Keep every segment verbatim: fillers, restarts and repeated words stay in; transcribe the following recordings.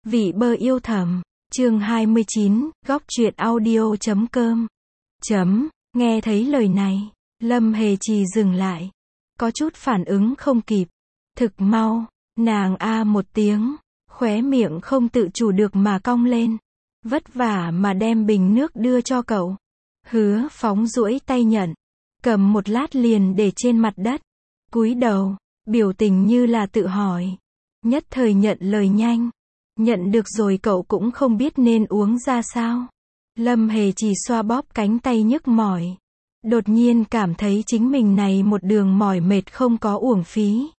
Vị bơ yêu thầm, chương hai mươi chín, góc truyện audio chấm com. Chấm, nghe thấy lời này, Lâm Hề Trì dừng lại. Có chút phản ứng không kịp. Thực mau, nàng a một tiếng, khóe miệng không tự chủ được mà cong lên. Vất vả mà đem bình nước đưa cho cậu. Hứa Phóng duỗi tay nhận, cầm một lát liền để trên mặt đất. Cúi đầu, biểu tình như là tự hỏi. Nhất thời nhận lời nhanh. Nhận được rồi cậu cũng không biết nên uống ra sao. Lâm Hề Trì xoa bóp cánh tay nhức mỏi. Đột nhiên cảm thấy chính mình này một đường mỏi mệt không có uổng phí.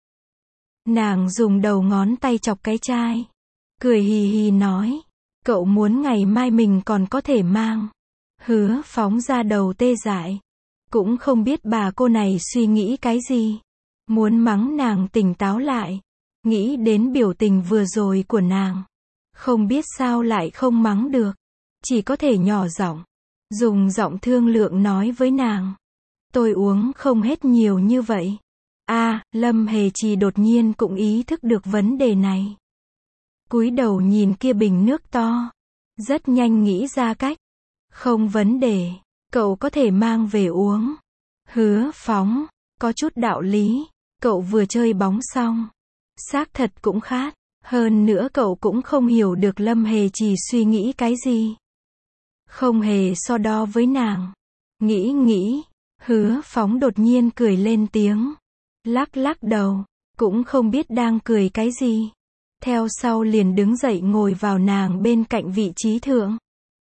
Nàng dùng đầu ngón tay chọc cái chai. Cười hì hì nói. Cậu muốn ngày mai mình còn có thể mang. Hứa Phóng ra đầu tê dại. Cũng không biết bà cô này suy nghĩ cái gì. Muốn mắng nàng tỉnh táo lại. Nghĩ đến biểu tình vừa rồi của nàng. Không biết sao lại không mắng được. Chỉ có thể nhỏ giọng. Dùng giọng thương lượng nói với nàng. Tôi uống không hết nhiều như vậy. A, Lâm Hề Trì đột nhiên cũng ý thức được vấn đề này. Cúi đầu nhìn kia bình nước to. Rất nhanh nghĩ ra cách. Không vấn đề. Cậu có thể mang về uống. Hứa Phóng. Có chút đạo lý. Cậu vừa chơi bóng xong. Xác thật cũng khát. Hơn nữa cậu cũng không hiểu được Lâm Hề Trì suy nghĩ cái gì. Không hề so đo với nàng. Nghĩ nghĩ. Hứa Phóng đột nhiên cười lên tiếng. Lắc lắc đầu. Cũng không biết đang cười cái gì. Theo sau liền đứng dậy ngồi vào nàng bên cạnh vị trí thượng.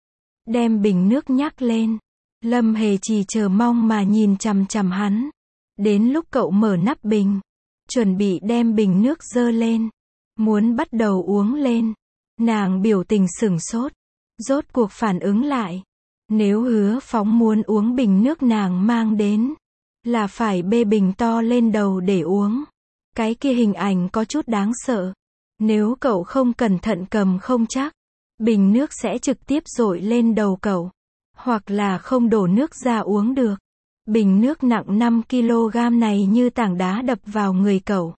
Đem bình nước nhắc lên. Lâm Hề Trì chờ mong mà nhìn chằm chằm hắn. Đến lúc cậu mở nắp bình. Chuẩn bị đem bình nước dơ lên. Muốn bắt đầu uống lên. Nàng biểu tình sửng sốt. Rốt cuộc phản ứng lại. Nếu Hứa Phóng muốn uống bình nước nàng mang đến. Là phải bê bình to lên đầu để uống. Cái kia hình ảnh có chút đáng sợ. Nếu cậu không cẩn thận cầm không chắc. Bình nước sẽ trực tiếp dội lên đầu cậu. Hoặc là không đổ nước ra uống được. Bình nước nặng năm ki lô gam này như tảng đá đập vào người cậu.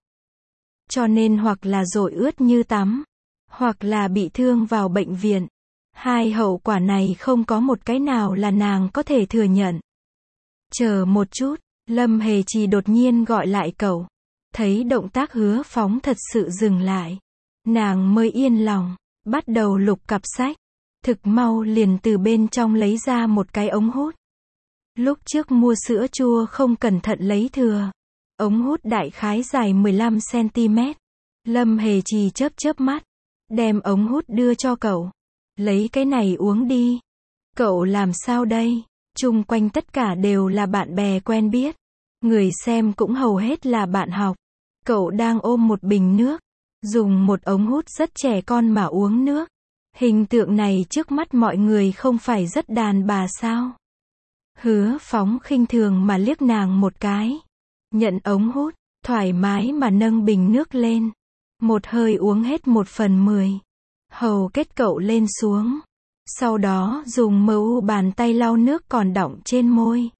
Cho nên hoặc là dội ướt như tắm. Hoặc là bị thương vào bệnh viện. Hai hậu quả này không có một cái nào là nàng có thể thừa nhận. Chờ một chút, Lâm Hề Trì đột nhiên gọi lại cậu. Thấy động tác Hứa Phóng thật sự dừng lại. Nàng mới yên lòng, bắt đầu lục cặp sách. Thực mau liền từ bên trong lấy ra một cái ống hút. Lúc trước mua sữa chua không cẩn thận lấy thừa. Ống hút đại khái dài mười lăm xăng ti mét. Lâm Hề Trì chớp chớp mắt. Đem ống hút đưa cho cậu. Lấy cái này uống đi. Cậu làm sao đây? Chung quanh tất cả đều là bạn bè quen biết. Người xem cũng hầu hết là bạn học. Cậu đang ôm một bình nước. Dùng một ống hút rất trẻ con mà uống nước. Hình tượng này trước mắt mọi người không phải rất đàn bà sao? Hứa Phóng khinh thường mà liếc nàng một cái. Nhận ống hút, thoải mái mà nâng bình nước lên. Một hơi uống hết một phần mười. Hầu kết cậu lên xuống. Sau đó dùng mờ u bàn tay lau nước còn đọng trên môi.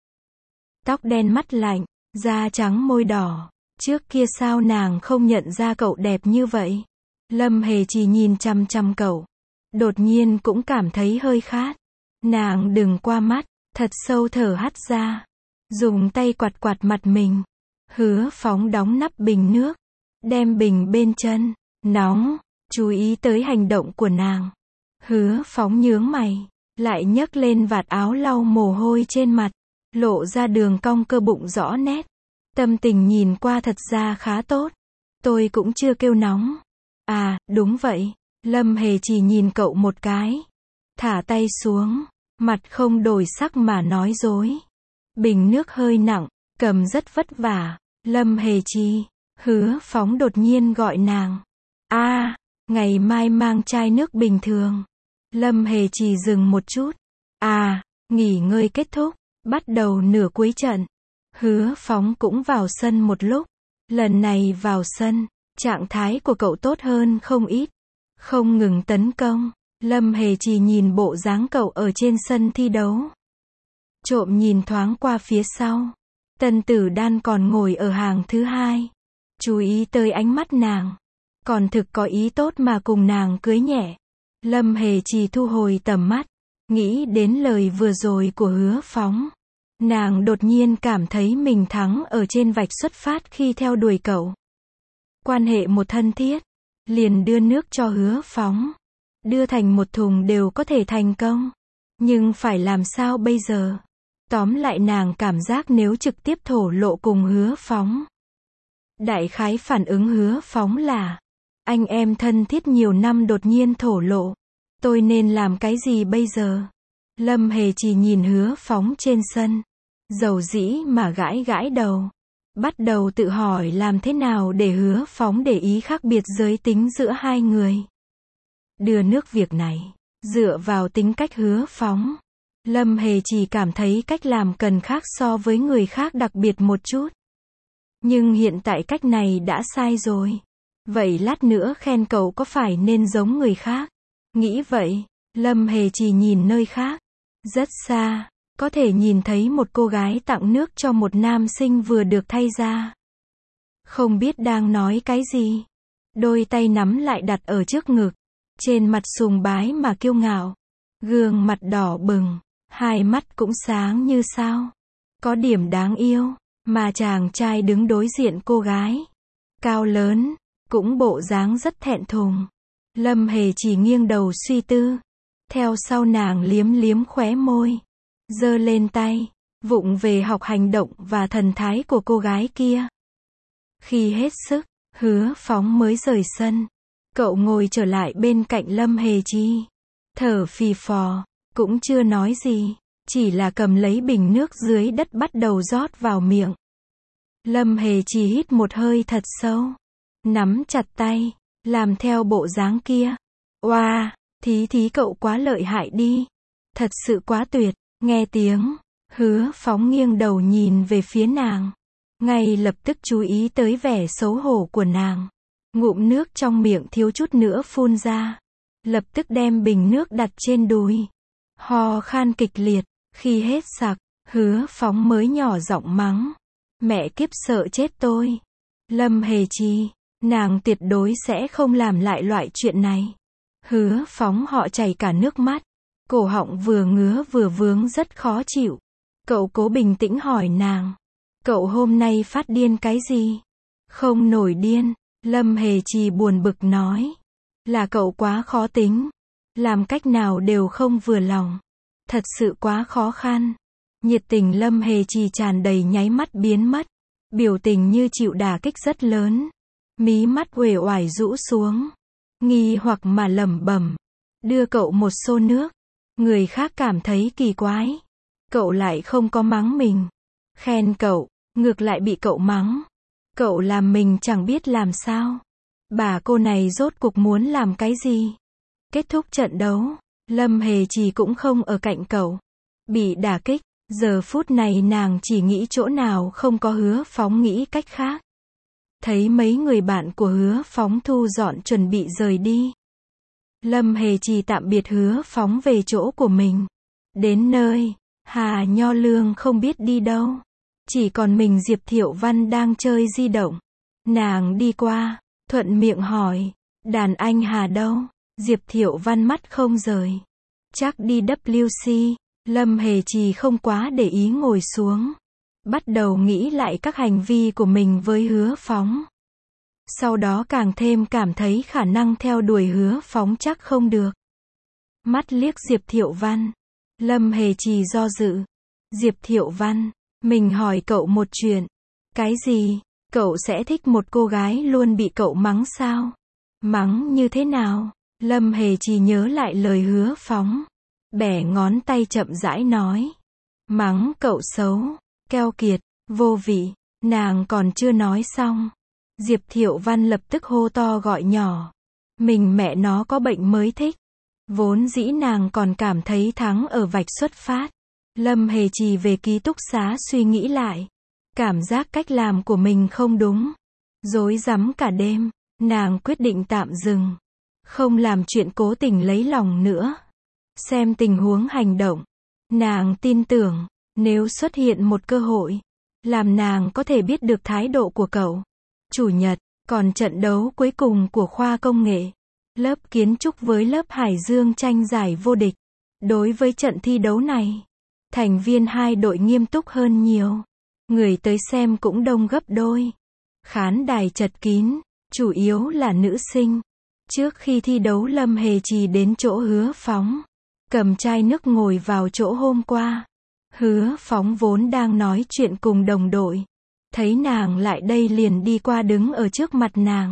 Tóc đen mắt lạnh, da trắng môi đỏ. Trước kia sao nàng không nhận ra cậu đẹp như vậy? Lâm Hề Trì nhìn chăm chăm cậu. Đột nhiên cũng cảm thấy hơi khát. Nàng đừng qua mắt, thật sâu thở hắt ra. Dùng tay quạt quạt mặt mình. Hứa Phóng đóng nắp bình nước. Đem bình bên chân. Nóng. Chú ý tới hành động của nàng. Hứa Phóng nhướng mày. Lại nhấc lên vạt áo lau mồ hôi trên mặt. Lộ ra đường cong cơ bụng rõ nét. Tâm tình nhìn qua thật ra khá tốt. Tôi cũng chưa kêu nóng. À, đúng vậy. Lâm Hề Trì nhìn cậu một cái. Thả tay xuống. Mặt không đổi sắc mà nói dối. Bình nước hơi nặng. Cầm rất vất vả. Lâm Hề Trì. Hứa Phóng đột nhiên gọi nàng. A, ngày mai mang chai nước bình thường. Lâm Hề Trì dừng một chút. À, nghỉ ngơi kết thúc. Bắt đầu nửa cuối trận. Hứa Phóng cũng vào sân một lúc. Lần này vào sân, trạng thái của cậu tốt hơn không ít. Không ngừng tấn công. Lâm Hề Trì nhìn bộ dáng cậu ở trên sân thi đấu. Trộm nhìn thoáng qua phía sau. Tần Tử Đan còn ngồi ở hàng thứ hai. Chú ý tới ánh mắt nàng. còn thực có ý tốt mà cùng nàng cưới nhẹ. Lâm Hề Trì thu hồi tầm mắt, nghĩ đến lời vừa rồi của Hứa Phóng. Nàng đột nhiên cảm thấy mình thắng ở trên vạch xuất phát khi theo đuổi cậu. Quan hệ một thân thiết, liền đưa nước cho Hứa Phóng. Đưa thành một thùng đều có thể thành công. Nhưng phải làm sao bây giờ? Tóm lại nàng cảm giác nếu trực tiếp thổ lộ cùng Hứa Phóng. Đại khái phản ứng Hứa Phóng là, anh em thân thiết nhiều năm đột nhiên thổ lộ. Tôi nên làm cái gì bây giờ? Lâm Hề Trì nhìn Hứa Phóng trên sân. Dầu dĩ mà gãi gãi đầu. Bắt đầu tự hỏi làm thế nào để Hứa Phóng để ý khác biệt giới tính giữa hai người. Đưa nước việc này, dựa vào tính cách Hứa Phóng. Lâm Hề Trì cảm thấy cách làm cần khác so với người khác đặc biệt một chút. Nhưng hiện tại cách này đã sai rồi. Vậy lát nữa khen cậu có phải nên giống người khác? Nghĩ vậy, Lâm Hề Trì nhìn nơi khác. Rất xa, có thể nhìn thấy một cô gái tặng nước cho một nam sinh vừa được thay ra. Không biết đang nói cái gì. Đôi tay nắm lại đặt ở trước ngực. Trên mặt sùng bái mà kiêu ngạo. Gương mặt đỏ bừng. Hai mắt cũng sáng như sao. Có điểm đáng yêu. Mà chàng trai đứng đối diện cô gái. Cao lớn. Cũng bộ dáng rất thẹn thùng. Lâm Hề chỉ nghiêng đầu suy tư. Theo sau nàng liếm liếm khóe môi. Giơ lên tay. Vụng về học hành động và thần thái của cô gái kia. Khi hết sức, Hứa Phóng mới rời sân. Cậu ngồi trở lại bên cạnh Lâm Hề Chi. Thở phì phò. Cũng chưa nói gì. Chỉ là cầm lấy bình nước dưới đất bắt đầu rót vào miệng. Lâm Hề Chi hít một hơi thật sâu. Nắm chặt tay. Làm theo bộ dáng kia. Oa, wow, thí thí cậu quá lợi hại đi. Thật sự quá tuyệt. Nghe tiếng. Hứa Phóng nghiêng đầu nhìn về phía nàng. Ngay lập tức chú ý tới vẻ xấu hổ của nàng. Ngụm nước trong miệng thiếu chút nữa phun ra. Lập tức đem bình nước đặt trên đùi. Ho khan kịch liệt. Khi hết sặc, Hứa Phóng mới nhỏ giọng mắng. Mẹ kiếp sợ chết tôi. Lâm Hề Chi, nàng tuyệt đối sẽ không làm lại loại chuyện này. Hứa Phóng họ chảy cả nước mắt. Cổ họng vừa ngứa vừa vướng rất khó chịu. Cậu cố bình tĩnh hỏi nàng. Cậu hôm nay phát điên cái gì? Không nổi điên. Lâm Hề Trì buồn bực nói. Là cậu quá khó tính. Làm cách nào đều không vừa lòng. Thật sự quá khó khăn. Nhiệt tình Lâm Hề Trì tràn đầy nháy mắt biến mất. Biểu tình như chịu đả kích rất lớn. Mí mắt uể oải rũ xuống. Nghi hoặc mà lẩm bẩm. Đưa cậu một xô nước. Người khác cảm thấy kỳ quái. Cậu lại không có mắng mình. Khen cậu, ngược lại bị cậu mắng. Cậu làm mình chẳng biết làm sao. Bà cô này rốt cuộc muốn làm cái gì? Kết thúc trận đấu, Lâm Hề Trì cũng không ở cạnh cậu. Bị đả kích, giờ phút này nàng chỉ nghĩ chỗ nào không có Hứa Phóng nghĩ cách khác. Thấy mấy người bạn của Hứa Phóng thu dọn chuẩn bị rời đi. Lâm Hề Trì tạm biệt Hứa Phóng về chỗ của mình. Đến nơi, Hà Nho Lương không biết đi đâu. Chỉ còn mình Diệp Thiệu Văn đang chơi di động. Nàng đi qua, thuận miệng hỏi. Đàn anh Hà đâu? Diệp Thiệu Văn mắt không rời. Chắc đi W C. Lâm Hề Trì không quá để ý ngồi xuống. Bắt đầu nghĩ lại các hành vi của mình với Hứa Phóng. Sau đó càng thêm cảm thấy khả năng theo đuổi Hứa Phóng chắc không được. Mắt liếc Diệp Thiệu Văn. Lâm Hề Trì do dự. Diệp Thiệu Văn, mình hỏi cậu một chuyện. Cái gì? Cậu sẽ thích một cô gái luôn bị cậu mắng sao? Mắng như thế nào? Lâm Hề Trì nhớ lại lời Hứa Phóng. Bẻ ngón tay chậm rãi nói. Mắng cậu xấu, keo kiệt, vô vị. Nàng còn chưa nói xong. Diệp Thiệu Văn lập tức hô to gọi nhỏ. Mình mẹ nó có bệnh mới thích. Vốn dĩ nàng còn cảm thấy thắng ở vạch xuất phát. Lâm Hề Trì về ký túc xá suy nghĩ lại. Cảm giác cách làm của mình không đúng. Rối rắm cả đêm, nàng quyết định tạm dừng. Không làm chuyện cố tình lấy lòng nữa. Xem tình huống hành động. Nàng tin tưởng, nếu xuất hiện một cơ hội, làm nàng có thể biết được thái độ của cậu. Chủ nhật, Còn trận đấu cuối cùng của khoa công nghệ, lớp kiến trúc với lớp Hải Dương tranh giải vô địch. Đối với trận thi đấu này, thành viên hai đội nghiêm túc hơn nhiều. Người tới xem cũng đông gấp đôi. Khán đài chật kín, chủ yếu là nữ sinh. Trước khi thi đấu Lâm Hề Trì đến chỗ Hứa Phóng, cầm chai nước ngồi vào chỗ hôm qua. Hứa Phóng vốn đang nói chuyện cùng đồng đội. Thấy nàng lại đây liền đi qua đứng ở trước mặt nàng.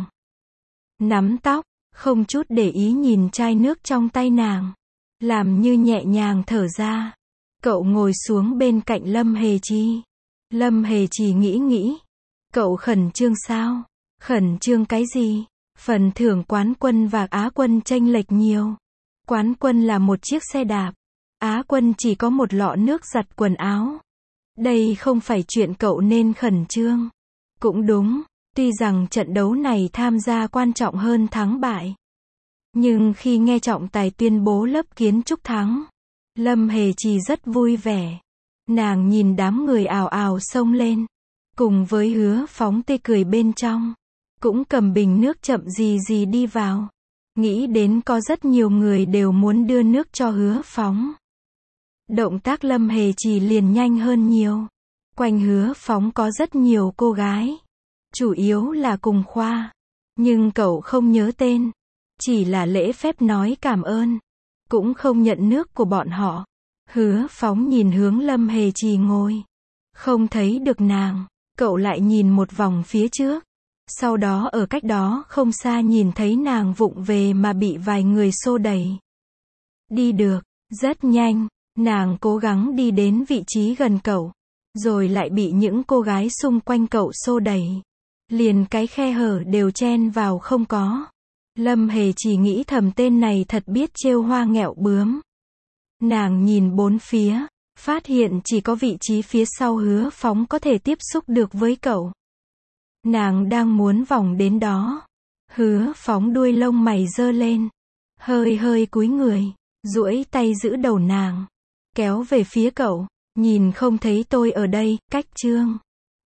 Nắm tóc, không chút để ý nhìn chai nước trong tay nàng. Làm như nhẹ nhàng thở ra. Cậu ngồi xuống bên cạnh Lâm Hề Trì. Lâm Hề Trì nghĩ nghĩ. Cậu khẩn trương sao? Khẩn trương cái gì? Phần thưởng quán quân và Á quân chênh lệch nhiều. Quán quân là một chiếc xe đạp. Á quân chỉ có một lọ nước giặt quần áo. Đây không phải chuyện cậu nên khẩn trương. Cũng đúng, tuy rằng trận đấu này tham gia quan trọng hơn thắng bại. Nhưng khi nghe trọng tài tuyên bố lớp kiến trúc thắng, Lâm Hề Trì rất vui vẻ. Nàng nhìn đám người ào ào xông lên. Cùng với Hứa Phóng tê cười bên trong. Cũng cầm bình nước chậm gì gì đi vào. Nghĩ đến có rất nhiều người đều muốn đưa nước cho Hứa Phóng. Động tác Lâm Hề Trì liền nhanh hơn nhiều. Quanh Hứa Phóng có rất nhiều cô gái. Chủ yếu là cùng khoa. Nhưng cậu không nhớ tên. Chỉ là lễ phép nói cảm ơn. Cũng không nhận nước của bọn họ. Hứa Phóng nhìn hướng Lâm Hề Trì ngồi. Không thấy được nàng. Cậu lại nhìn một vòng phía trước. Sau đó ở cách đó không xa nhìn thấy nàng vụng về mà bị vài người xô đẩy. Đi được, rất nhanh. Nàng cố gắng đi đến vị trí gần cậu. Rồi lại bị những cô gái xung quanh cậu xô đẩy. Liền cái khe hở đều chen vào không có. Lâm Hề chỉ nghĩ thầm tên này thật biết trêu hoa nghẹo bướm. Nàng nhìn bốn phía. Phát hiện chỉ có vị trí phía sau Hứa Phóng có thể tiếp xúc được với cậu. Nàng đang muốn vòng đến đó. Hứa Phóng đuôi lông mày giơ lên. Hơi hơi cúi người. Duỗi tay giữ đầu nàng. Kéo về phía cậu. Nhìn không thấy tôi ở đây, cách chương.